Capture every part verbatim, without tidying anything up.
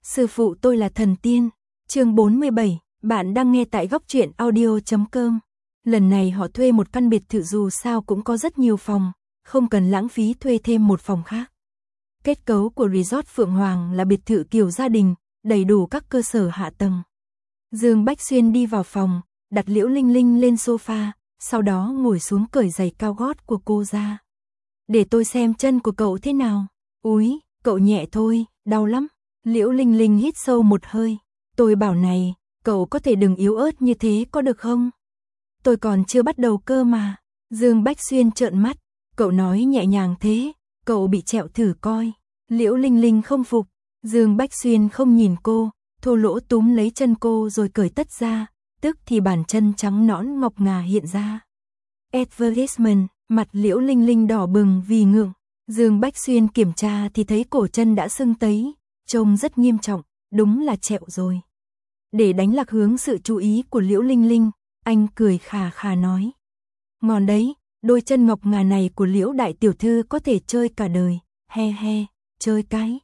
Sư phụ tôi là thần tiên. Chương bốn mươi bảy, bạn đang nghe tại góc truyện audio chấm com. Lần này họ thuê một căn biệt thự dù sao cũng có rất nhiều phòng, không cần lãng phí thuê thêm một phòng khác. Kết cấu của resort Phượng Hoàng là biệt thự kiểu gia đình, đầy đủ các cơ sở hạ tầng. Dương Bách Xuyên đi vào phòng, đặt Liễu Linh Linh lên sofa, sau đó ngồi xuống cởi giày cao gót của cô ra. Để tôi xem chân của cậu thế nào. Úi, cậu nhẹ thôi, đau lắm. Liễu Linh Linh hít sâu một hơi. Tôi bảo này, cậu có thể đừng yếu ớt như thế có được không? Tôi còn chưa bắt đầu cơ mà. Dương Bách Xuyên trợn mắt. Cậu nói nhẹ nhàng thế, cậu bị trẹo thử coi. Liễu Linh Linh không phục. Dương Bách Xuyên không nhìn cô, thô lỗ túm lấy chân cô rồi cởi tất ra, tức thì bàn chân trắng nõn ngọc ngà hiện ra. Advertisement, mặt Liễu Linh Linh đỏ bừng vì ngượng. Dương Bách Xuyên kiểm tra thì thấy cổ chân đã sưng tấy, trông rất nghiêm trọng, đúng là trẹo rồi. Để đánh lạc hướng sự chú ý của Liễu Linh Linh, anh cười khà khà nói. Ngon đấy, đôi chân ngọc ngà này của Liễu đại tiểu thư có thể chơi cả đời, he he, chơi cái.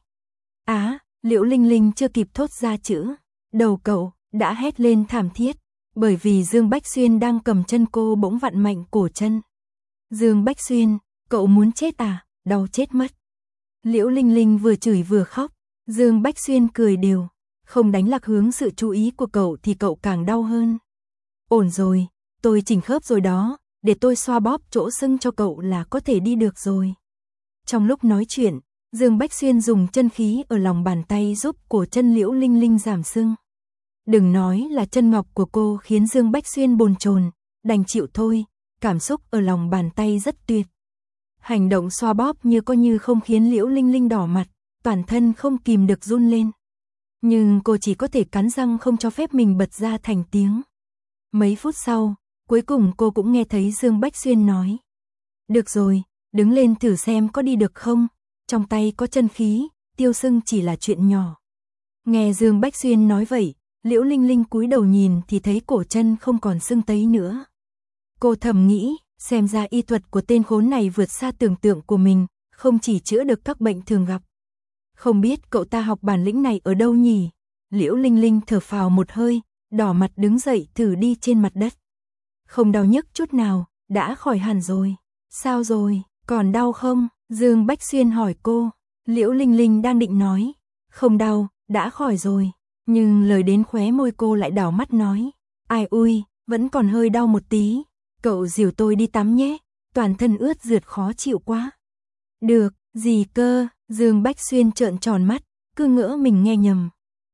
Á, Liễu Linh Linh chưa kịp thốt ra chữ, đầu cậu đã hét lên thảm thiết, bởi vì Dương Bách Xuyên đang cầm chân cô bỗng vặn mạnh cổ chân. Dương Bách Xuyên, cậu muốn chết à, đau chết mất. Liễu Linh Linh vừa chửi vừa khóc, Dương Bách Xuyên cười đều, không đánh lạc hướng sự chú ý của cậu thì cậu càng đau hơn. Ổn rồi, tôi chỉnh khớp rồi đó, để tôi xoa bóp chỗ sưng cho cậu là có thể đi được rồi. Trong lúc nói chuyện, Dương Bách Xuyên dùng chân khí ở lòng bàn tay giúp cổ chân Liễu Linh Linh giảm sưng. Đừng nói là chân ngọc của cô khiến Dương Bách Xuyên bồn chồn, đành chịu thôi, cảm xúc ở lòng bàn tay rất tuyệt. Hành động xoa bóp như có như không khiến Liễu Linh Linh đỏ mặt, toàn thân không kìm được run lên. Nhưng cô chỉ có thể cắn răng không cho phép mình bật ra thành tiếng. Mấy phút sau, cuối cùng cô cũng nghe thấy Dương Bách Xuyên nói. Được rồi, đứng lên thử xem có đi được không, trong tay có chân khí, tiêu sưng chỉ là chuyện nhỏ. Nghe Dương Bách Xuyên nói vậy, Liễu Linh Linh cúi đầu nhìn thì thấy cổ chân không còn sưng tấy nữa. Cô thầm nghĩ, xem ra y thuật của tên khốn này vượt xa tưởng tượng của mình, không chỉ chữa được các bệnh thường gặp. Không biết cậu ta học bản lĩnh này ở đâu nhỉ? Liễu Linh Linh thở phào một hơi, đỏ mặt đứng dậy thử đi trên mặt đất. Không đau nhức chút nào, đã khỏi hẳn rồi. Sao rồi, còn đau không? Dương Bách Xuyên hỏi cô. Liễu Linh Linh đang định nói, không đau, đã khỏi rồi. Nhưng lời đến khóe môi cô lại đảo mắt nói, ai ui, vẫn còn hơi đau một tí. Cậu dìu tôi đi tắm nhé, toàn thân ướt rượt khó chịu quá. Được, gì cơ? Dương Bách Xuyên trợn tròn mắt, cứ ngỡ mình nghe nhầm.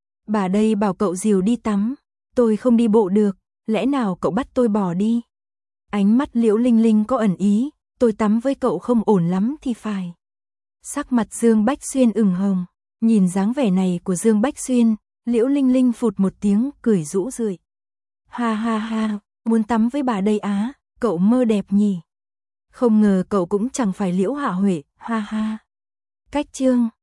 Bà đây bảo cậu dìu đi tắm, tôi không đi bộ được, lẽ nào cậu bắt tôi bỏ đi? Ánh mắt Liễu Linh Linh có ẩn ý, tôi tắm với cậu không ổn lắm thì phải. Sắc mặt Dương Bách Xuyên ửng hồng, nhìn dáng vẻ này của Dương Bách Xuyên, Liễu Linh Linh phụt một tiếng cười rũ rượi. Ha ha ha, muốn tắm với bà đây á, cậu mơ đẹp nhỉ. Không ngờ cậu cũng chẳng phải Liễu Hạ Huệ, ha ha. Cách chương